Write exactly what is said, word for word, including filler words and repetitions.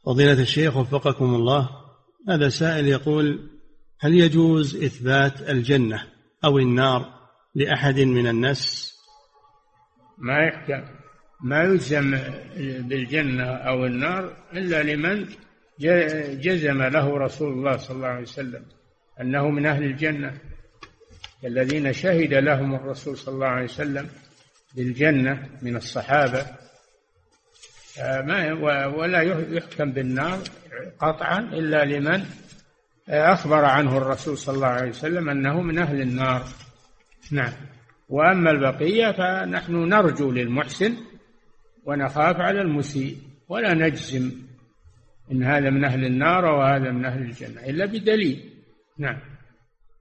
فضيلة الشيخ وفقكم الله، هذا سائل يقول: هل يجوز إثبات الجنة أو النار لأحد من الناس؟ ما يحكم ما يلزم بالجنة أو النار إلا لمن جزم له رسول الله صلى الله عليه وسلم أنه من أهل الجنة، الذين شهد لهم الرسول صلى الله عليه وسلم بالجنة من الصحابة. ما ولا يحكم بالنار قطعا إلا لمن أخبر عنه الرسول صلى الله عليه وسلم أنه من أهل النار. نعم. وأما البقية فنحن نرجو للمحسن ونخاف على المسيء، ولا نجزم إن هذا من أهل النار وهذا من أهل الجنة إلا بدليل. نعم.